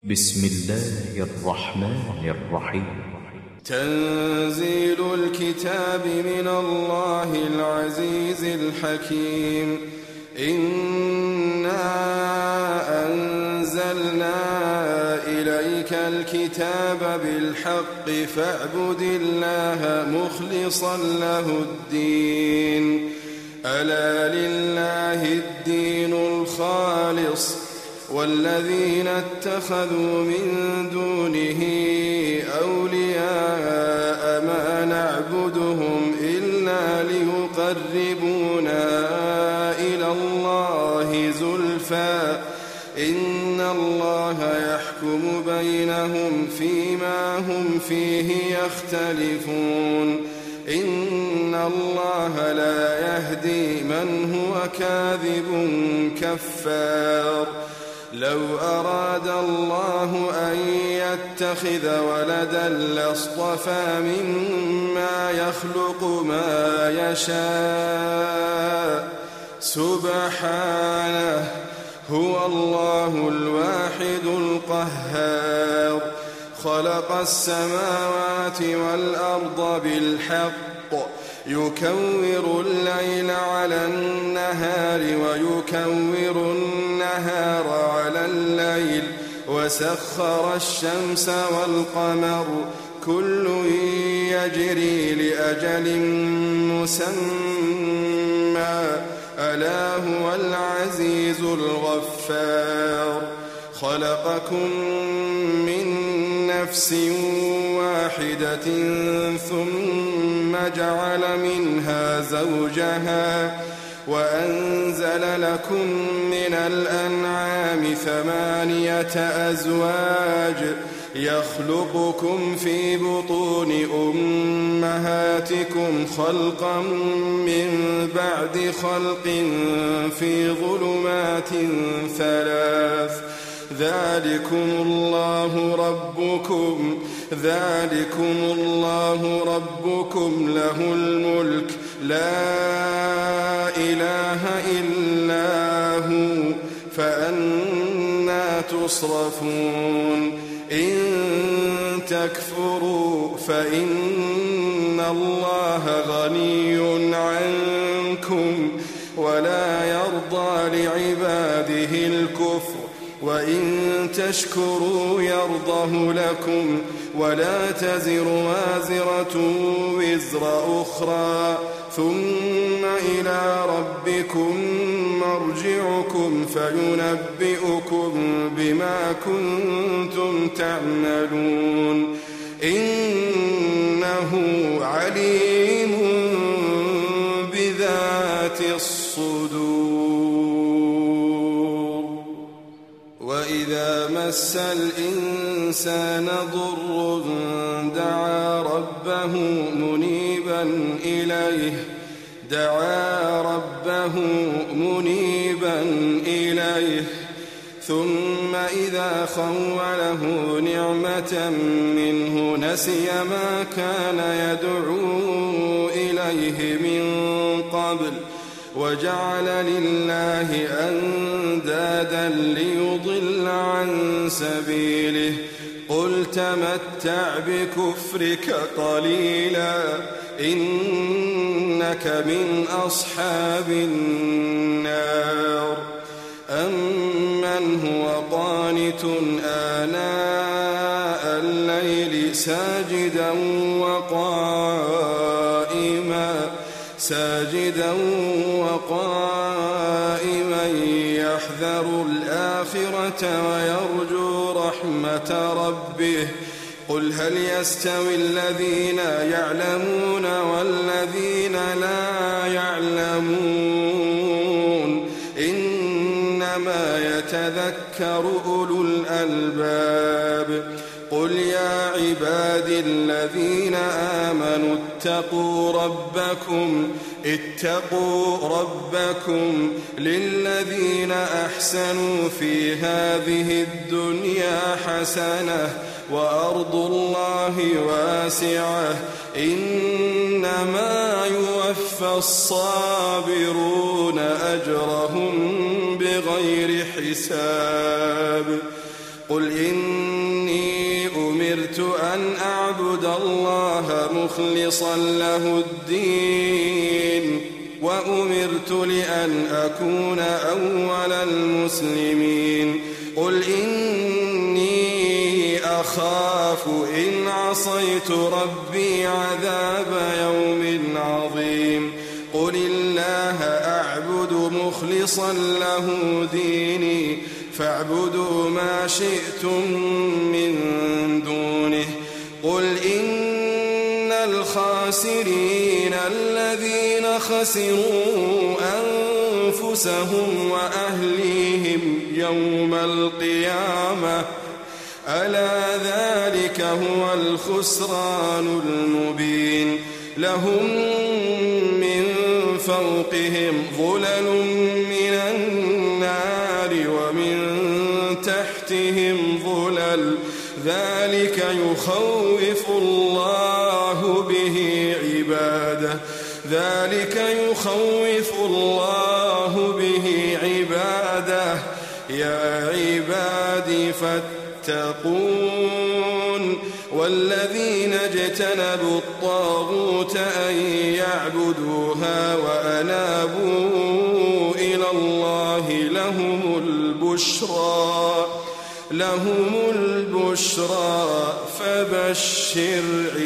بسم الله الرحمن الرحيم. تنزيل الكتاب من الله العزيز الحكيم. إنا أنزلنا إليك الكتاب بالحق فاعبد الله مخلصا له الدين. ألا لله الدين الخالص والذين اتخذوا من دونه أولياء ما نعبدهم إلا ليقربونا إلى الله زلفى إن الله يحكم بينهم فيما هم فيه يختلفون. إن الله لا يهدي من هو كاذب كفار. لو أراد الله أن يتخذ ولدا لاصطفى مما يخلق ما يشاء سبحانه هو الله الواحد القهار. خلق السماوات والأرض بالحق يكور الليل على النهار ويكور النهار على الليل وسخر الشمس والقمر كل يجري لأجل مسمى ألا هو العزيز الغفار. خلقكم من نفس واحدة ثم جعل منها زوجها وأنزل لكم من الأنعام 8 أزواج يخلقكم في بطون أمهاتكم خلقا من بعد خلق في ظلمات 3 ذلكم الله ربكم له الملك لا إله إلا هو فأنى تصرفون. إن تكفروا فإن الله غني عنكم ولا يرضى لعباده الكفر وإن تشكروا يرضه لكم ولا تزر وازرة وزر أخرى ثم إلى ربكم مرجعكم فينبئكم بما كنتم تعملون. إنه عليم بذات الصدور. وإذا مس الإنسان ضر دعا ربه منيبا إليه ثم إذا خوله نعمة منه نسي ما كان يدعو إليه من قبل وجعل لله أندادا ليضل عن سبيله. قل تمتع بكفرك قليلا إنك من أصحاب النار. أمن هو قانت آناء الليل ساجدا وقائما يحذر الآخرة ويرجو رحمة ربه. قل هل يستوي الذين يعلمون والذين لا يعلمون إنما يتذكر أولو الألباب. قل يا عبادي الذين آمنوا اتقوا ربكم للذين أحسنوا في هذه الدنيا حسنة وأرض الله واسعة إنما يوفى الصابرون أجرهم بغير حساب. قل إني أمرت أن أعبد الله مخلصا له الدين وأمرت لأن أكون أول المسلمين قل إني أخاف إن عصيت ربي عذاب يوم عظيم قل الله أعبد مخلصا له ديني فاعبدوا ما شئتم من دونه قل إن الخاسرين الذين خسروا أنفسهم وأهليهم يوم القيامة ألا ذلك هو الخسران المبين لهم من فوقهم ظلل من النار ومن تحتهم ظلل ذلك يخوف الله به عباده يا عبادي فاتقون والذين اجتنبوا الطاغوت أن يعبدوها وأنابوا إلى الله لهم البشرى فبشر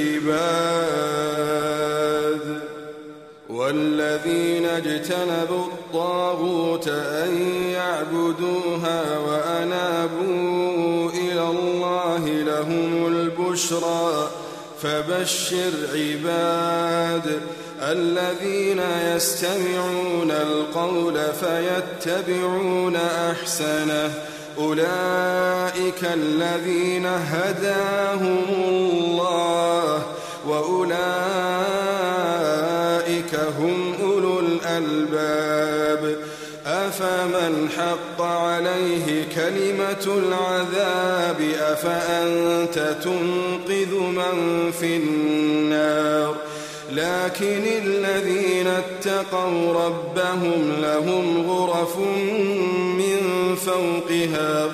عباد والذين اجتنبوا الطاغوت أن يعبدوها وأنابوا إلى الله لهم البشرى فبشر عباد الذين يستمعون القول فيتبعون أحسنه أولئك الذين هداهم الله وأولئك هم أولو الألباب أفمن حق عليه كلمة العذاب أفأنت تنقذ من في النار لكن الذين اتقوا ربهم لهم غرف من فوقها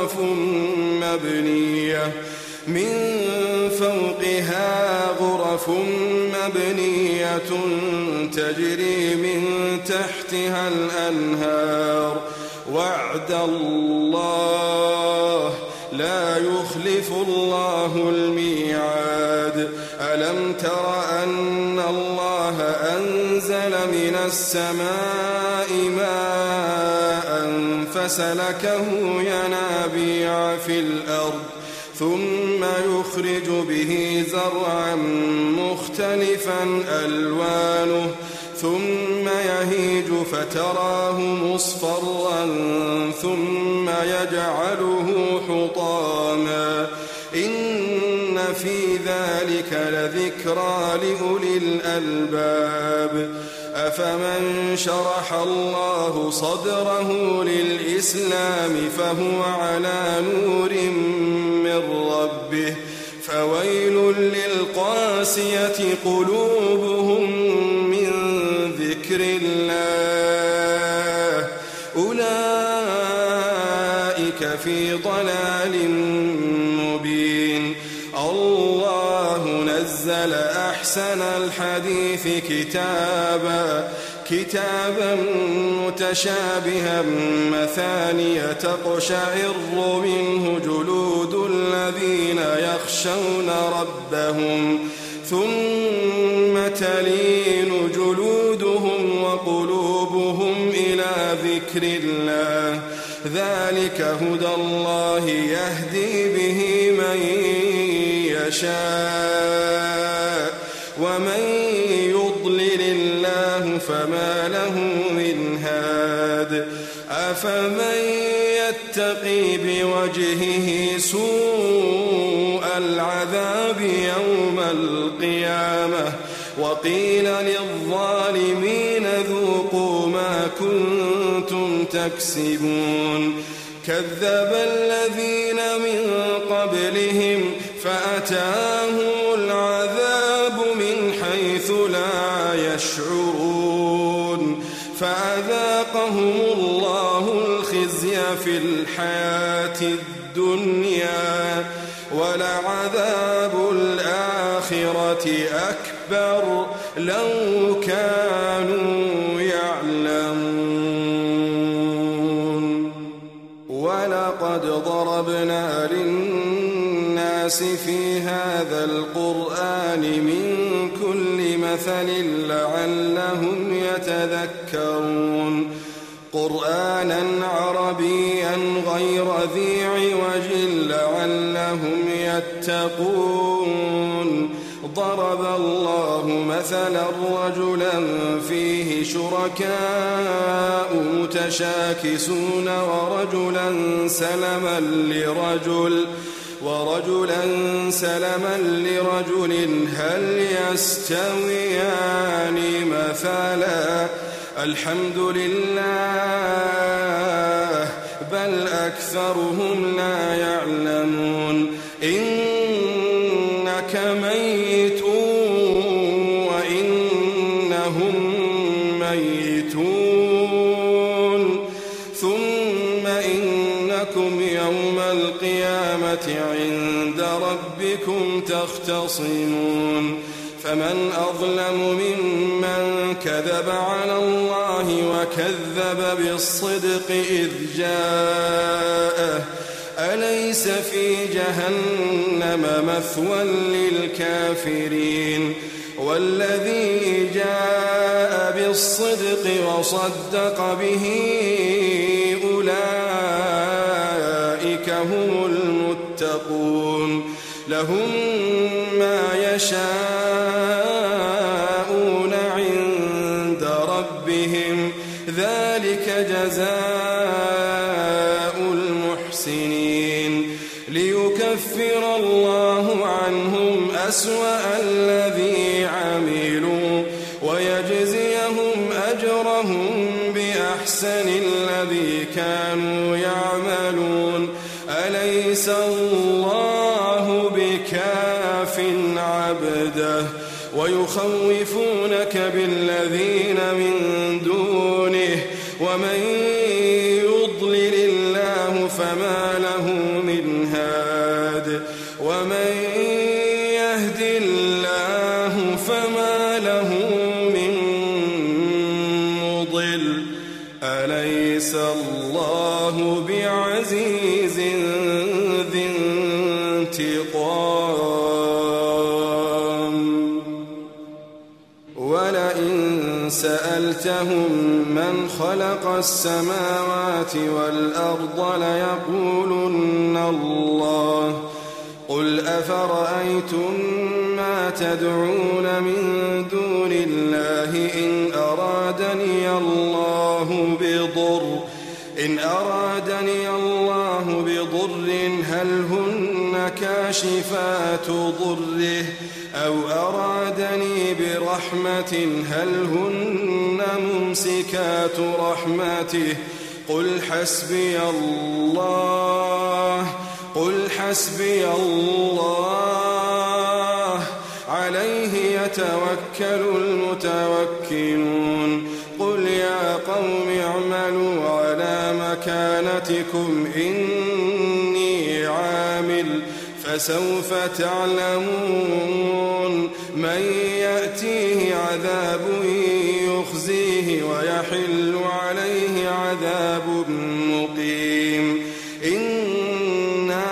غرف مبنية تجري من تحتها الأنهار وعد الله لا يخلف الله الميعاد ألم تر أن الله أنزل من السماء ماء فسلكه ينابيع في الأرض ثم يخرج به زرعا مختلفا ألوانه ثم يهيج فتراه مصفرا ثم يجعله حطاما إن في ذلك لذكرى لأولي الألباب أفمن شرح الله صدره للإسلام فهو على نور من ربه فويل للقاسية قلوبهم من ذكر الله أولئك في ضلال مبين الله نزل أحسن الحديث كتابا متشابها مثانية تقشعر منه جلود الذين يخشون ربهم ثم تلين جلودهم وقلوبهم إلى ذكر الله ذلك هدى الله يهدي به من يشاء ومن يضلل الله فما له من هاد أفمن يتقي بوجهه سوء العذاب يوم القيامة وقيل للظالمين ذوقوا ما كنتم تكسبون كذب الذين من قبلهم فأتاهم العذاب من حيث لا يشعرون فأذاقهم الله الخزي في الحياة الدنيا ولعذاب الآخرة أكبر لو كانوا يعلمون ولقد ضربنا للناس في هذا القرآن من كل مثل لعلهم يتذكرون قرآنا عربيا غير ذي عوج لعلهم يتقون ضرب الله مثلا رجلا فيه شركاء متشاكسون ورجلا سلما لرجل هل يستويان مثلا الحمد لله بل أكثرهم لا يعلمون إنك ميت وإنهم ميتون ثم إنكم يوم القيامة عند ربكم تختصمون فمن أظلم ممن كذب على الله وكذب بالصدق إذ جاءه أليس في جهنم مثوى للكافرين والذي جاء بالصدق وصدق به أولئك هم المتقون لهم ما يشاءون عند ربهم ذلك جزاء المحسنين ليكفر الله عنهم أسوأ الذي عملوا ويجزيهم أجرهم بأحسن الذي كانوا يعملون أليس الله بكاف عبده ويخوفونك بالذين من دونه ومن يضلل الله فما له من هاد ومن يهد الله فما له من مضل أليس الله بعزيز ذي انتقام ولئن سألتهم من خلق السماوات والأرض ليقولن الله قل أفرأيتم ما تدعون من دون الله إن أرادني الله بضر هل هن كاشفات ضره أو أرادني برحمة هل هن ممسكات رحمته قل حسبي الله عليه يتوكل المتوكلون قل يا قوم اعملوا على مكانتكم إني عامل فسوف تعلمون من يأتيه عذاب يخزيه ويحل عليه عذاب مقيم إنا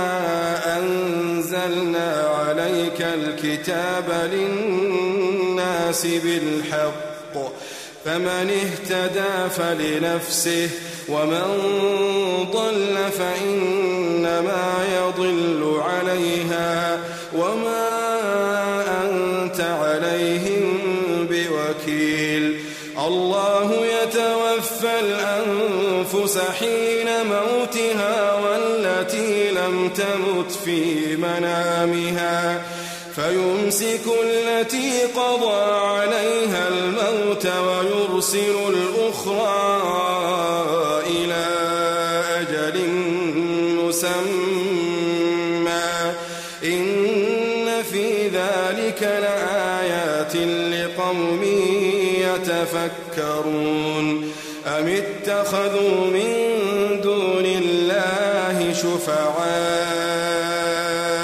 أنزلنا عليك الكتاب للناس بالحق فمن اهتدى فلنفسه ومن ضل فإنما يضل عليها وما أنت عليهم بوكيل الله يتوفى الأنفس حين موتها والتي لم تمت في منامها فيمسك التي قضى عليها الموت ويرسل الأخرى إلى أجل مسمى إن في ذلك لآيات لقوم يتفكرون أم اتخذوا من دون الله شفعاء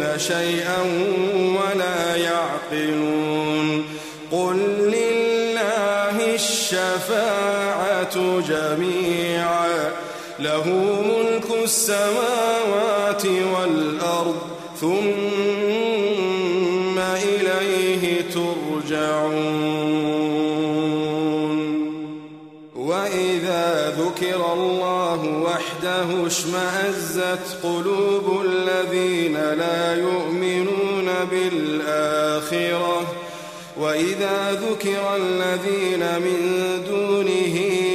شيئا ولا يعقلون قل لله الشفاعة جميعا له ملك السماوات والأرض ثم إليه ترجعون وإذا ذكر الله وحده اشمأزت قلوب الذين لا يؤمنون بالآخرة وإذا ذكر الذين من دونه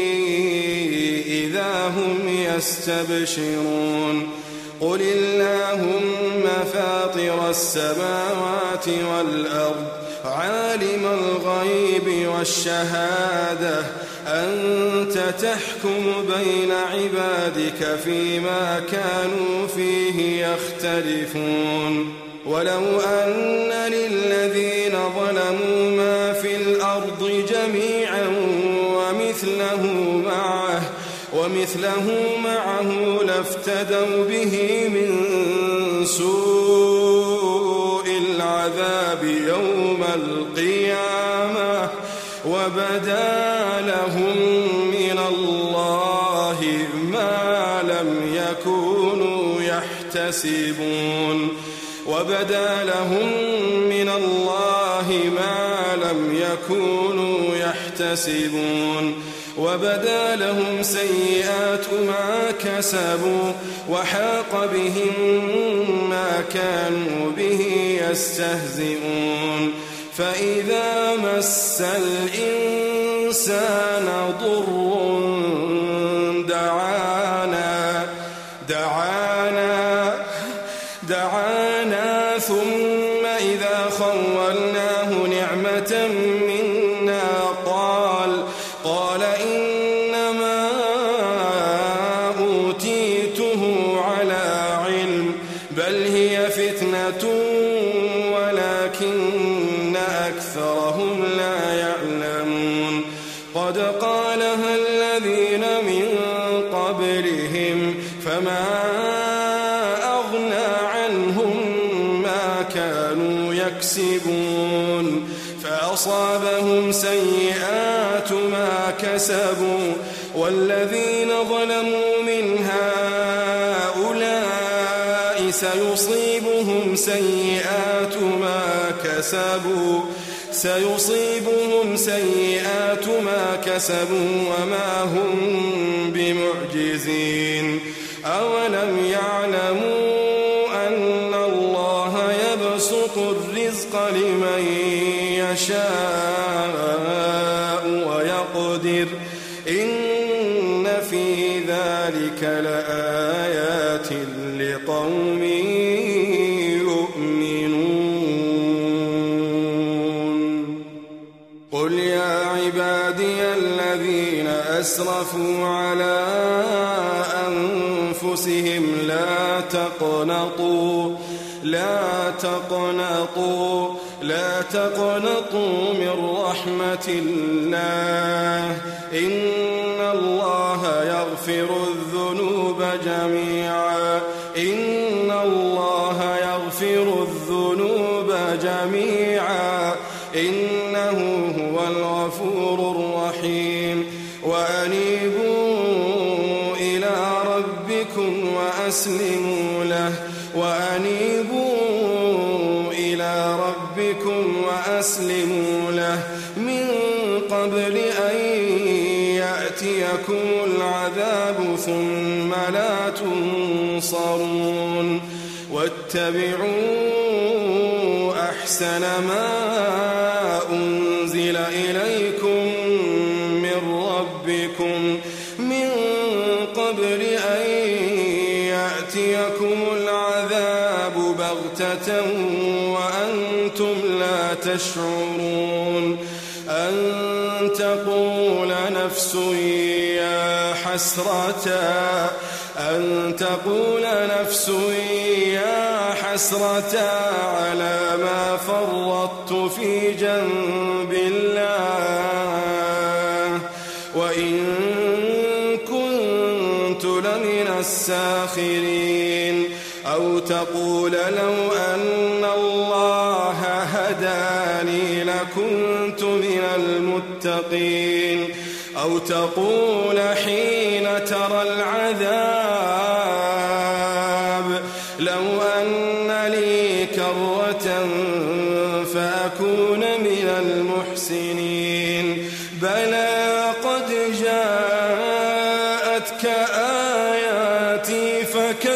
إذا هم يستبشرون قل اللهم فاطر السماوات والأرض عالم الغيب والشهادة أنت تحكم بين عبادك فيما كانوا فيه يختلفون ولو أن للذين ظلموا ما في الأرض جميعا ومثله معه لافتدوا به من سوء العذاب يوم القيامة وبدا لهم من الله ما لم يكونوا يحتسبون وبدا لهم سيئات ما كسبوا وحاق بهم ما كانوا به يستهزئون فإذا مس الإنسان ضر دعانا ثم إذا خولناه نعمة منا قال إنما أوتيته على علم بل هي فتنة ولكن أكثرهم لا يعلمون قد قالها الذين من قبلهم فما أغنى عنهم ما كانوا يكسبون فأصابهم سيئات ما كسبوا والذين ظلموا من هؤلاء سيصيبهم سيئات ما كسبوا وما هم بمعجزين أولم يعلموا أن الله يبسط الرزق لمن يشاء ويقدر إن في ذلك لآيات لقوم يؤمنون قل يا عبادي الذين أسرفوا على أنفسهم لا تقنطوا من رحمة الله إن الله يغفر الذنوب جميعا إنه هو الغفور الرحيم وأنيبوا إلى ربكم وأسلموا له من قبل أن يأتيكم العذاب ثم لا تنصرون واتبعوا أحسن ما أنزل إليكم من ربكم من قبل أن يأتيكم العذاب بغتة وأنتم لا تشعرون أن تقول نفس يا حسرة على ما فرطت في جنب الله وإن كنت لمن الساخرين أو تقول لو أن الله هداني لكنت من المتقين أو تقول حين ترى العذاب لو أن لي كرة فأكون من المحسنين بلى قد جاءتك آياتي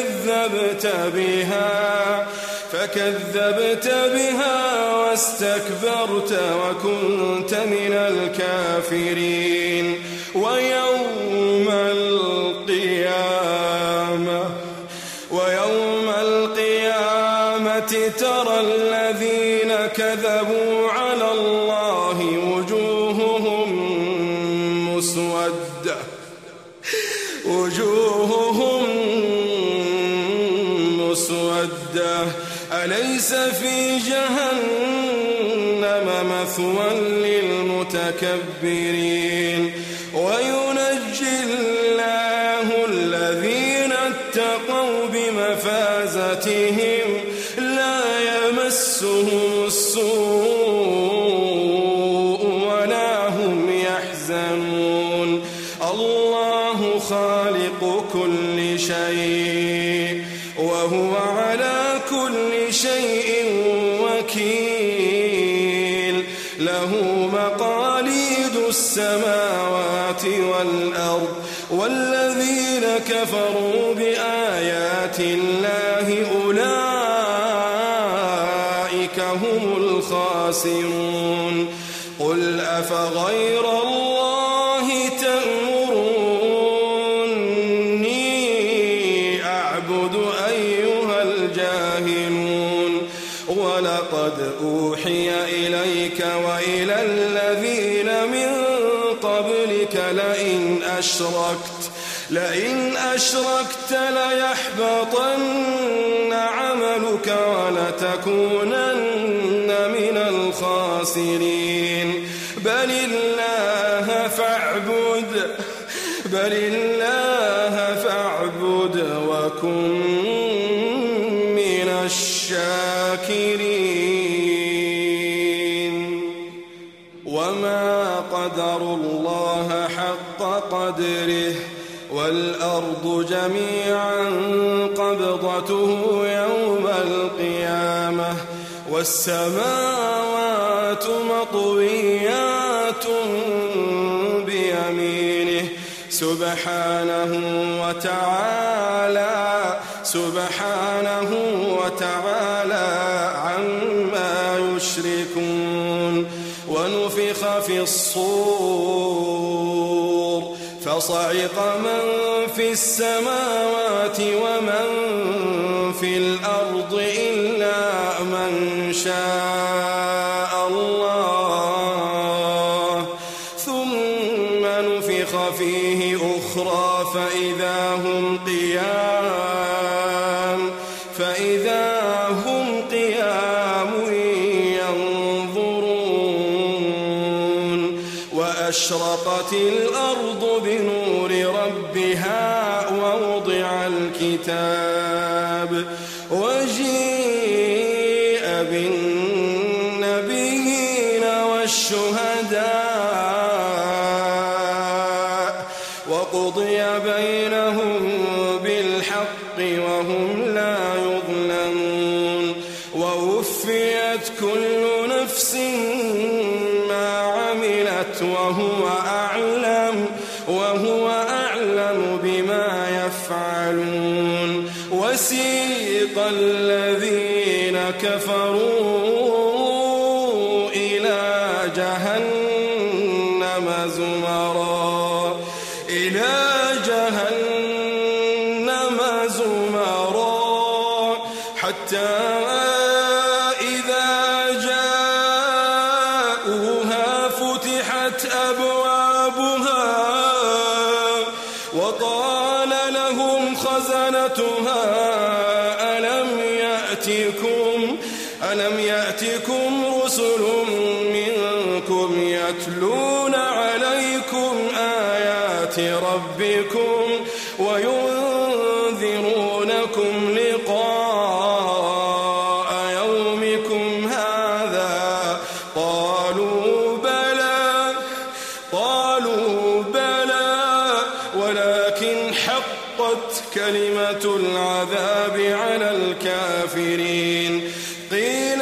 فكذبت بها واستكبرت وكنت من الكافرين ويوم القيامة ترى الذين كذبوا على الله وجوههم مسودة أليس في جهنم مثوى للمتكبرين وينجي الله الذين اتقوا بمفازتهم لا يمسهم السوء ولا هم يحزنون الله خالق كل شيء وهو على كل شيء وكيل له مقاليد السماوات والأرض والذين كفروا بآيات الله أولئك هم الخاسرون قل أفغير الله تأمروني أعبد أيها الجاهلون ولقد أوحي إليك وإلى الذين من قبلك لئن أشركت ليحبطن عملك ولتكونن من الخاسرين بل الله فاعبد وكن من الشاكرين وما قدروا الله حق قدره والأرض جميعا قبضته يوم القيامة والسماوات مطويات بيمينه سبحانه وتعالى عما يشركون ونفخ في الصور فصعق من في السماوات ومن في الأرض إلا من شاء الله ثم نفخ فيه أخرى فإذا هم قيام ينظرون وأشرقت الأرض بنور ربها ووضع الكتاب وجيء بالنبيين والشهداء وقضي بينهم بالحق وهم لا يظلمون ووفيت كل نفس ما عملت وهو أعلم بما يفعلون وسيق الذين كفروا إلى جهنم زمرا حتى إذا جاءوها فتحت أبوابها وقال لهم خزنتها ألم يأتكم رسل منكم يتلون عليكم آيات ربكم وينذرونكم لقاء حقت كلمة العذاب على الكافرين قيل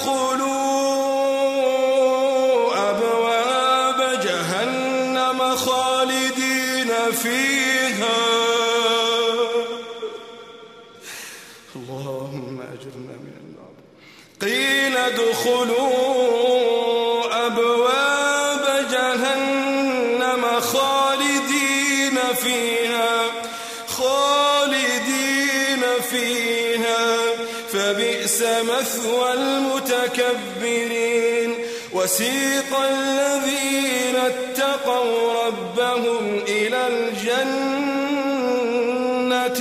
ادخلوا أبواب جهنم خالدين فيها اللهم أجرنا من النار قيل ادخلوا أبواب جهنم خالدين فيها فبئس مثوى المتكبرين وسيق الذين اتقوا ربهم إلى الجنة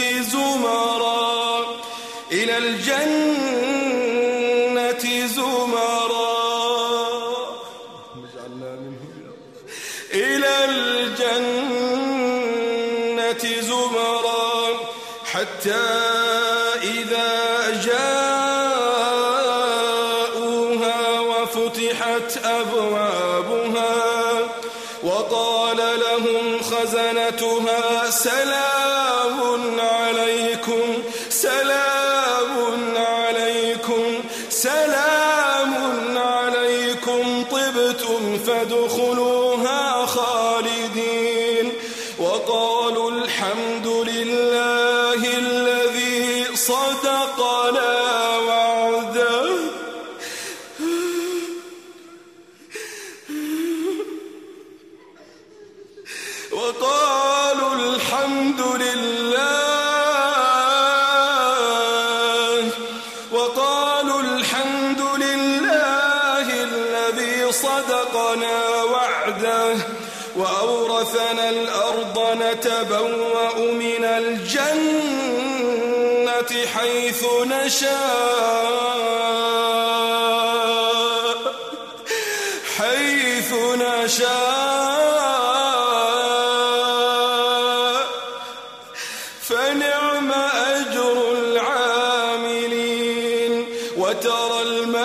زمرا حتى إذا جاءوها وفتحت أبوابها وقال لهم خزنتها سلام عليكم طبتم فادخلوها خالدين وقالوا الحمد لله الذي صدقنا وعده صدقنا وعده وأورثنا الأرض نتبوأ من الجنة حيث نشاء فنعم أجر العاملين وترى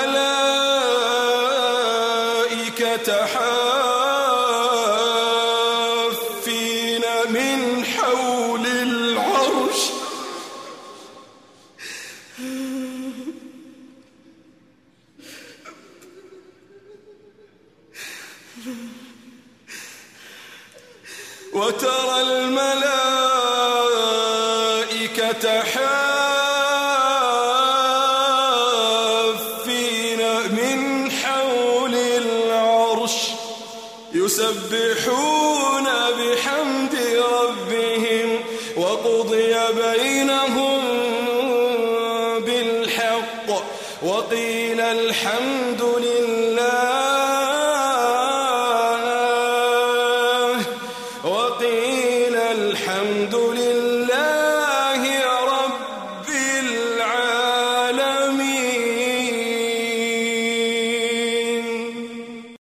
الملائكة حافين من حول العرش وترى الملائكة حافين من حول العرش يسبحون بحمد ربهم وقضي بينهم بالحق وقيل الحمد لله